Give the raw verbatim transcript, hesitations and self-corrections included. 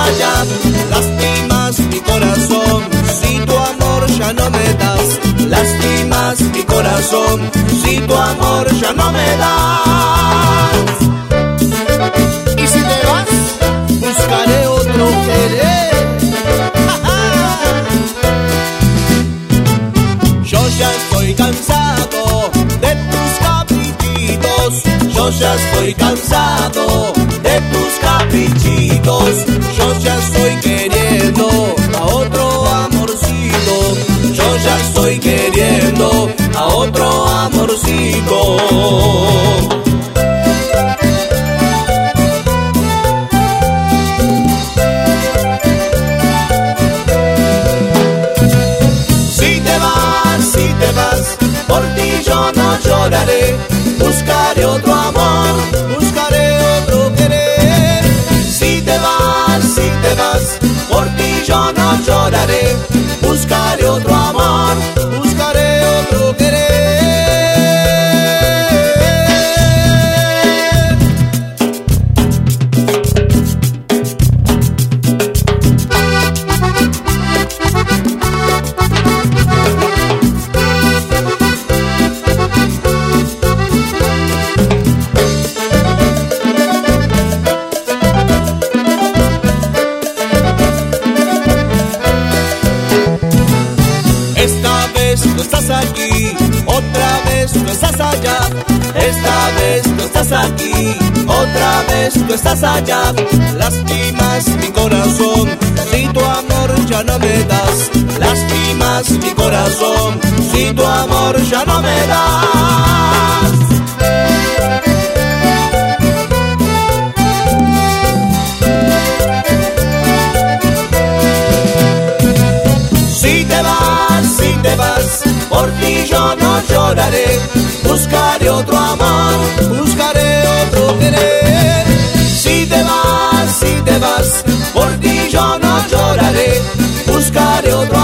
allá. Lastimas mi corazón si tu amor ya no me das. Lastimas mi corazón si tu amor ya no me das. Y si te vas, buscaré otro querer. Yo ya estoy cansado de tus caprichitos. Yo ya estoy cansado de tus caprichitos. Yo ya estoy queriendo a otro amorcito. Yo ya estoy queriendo a otro amorcito. Por ti yo no lloraré, buscaré otro amor, buscaré otro querer. Si te vas, si te vas, por ti yo no lloraré, buscaré otro amor, buscaré otro querer. Esta vez no estás aquí, otra vez no estás allá. Esta vez no estás aquí, otra vez no estás allá. Lastimas mi corazón si tu amor ya no me das. Lastimas mi corazón si tu amor ya no me das. Si te vas, si te vas, por ti yo no lloraré, buscaré otro amor, buscaré otro querer. Si te vas, si te vas, por ti yo no lloraré, buscaré otro amor.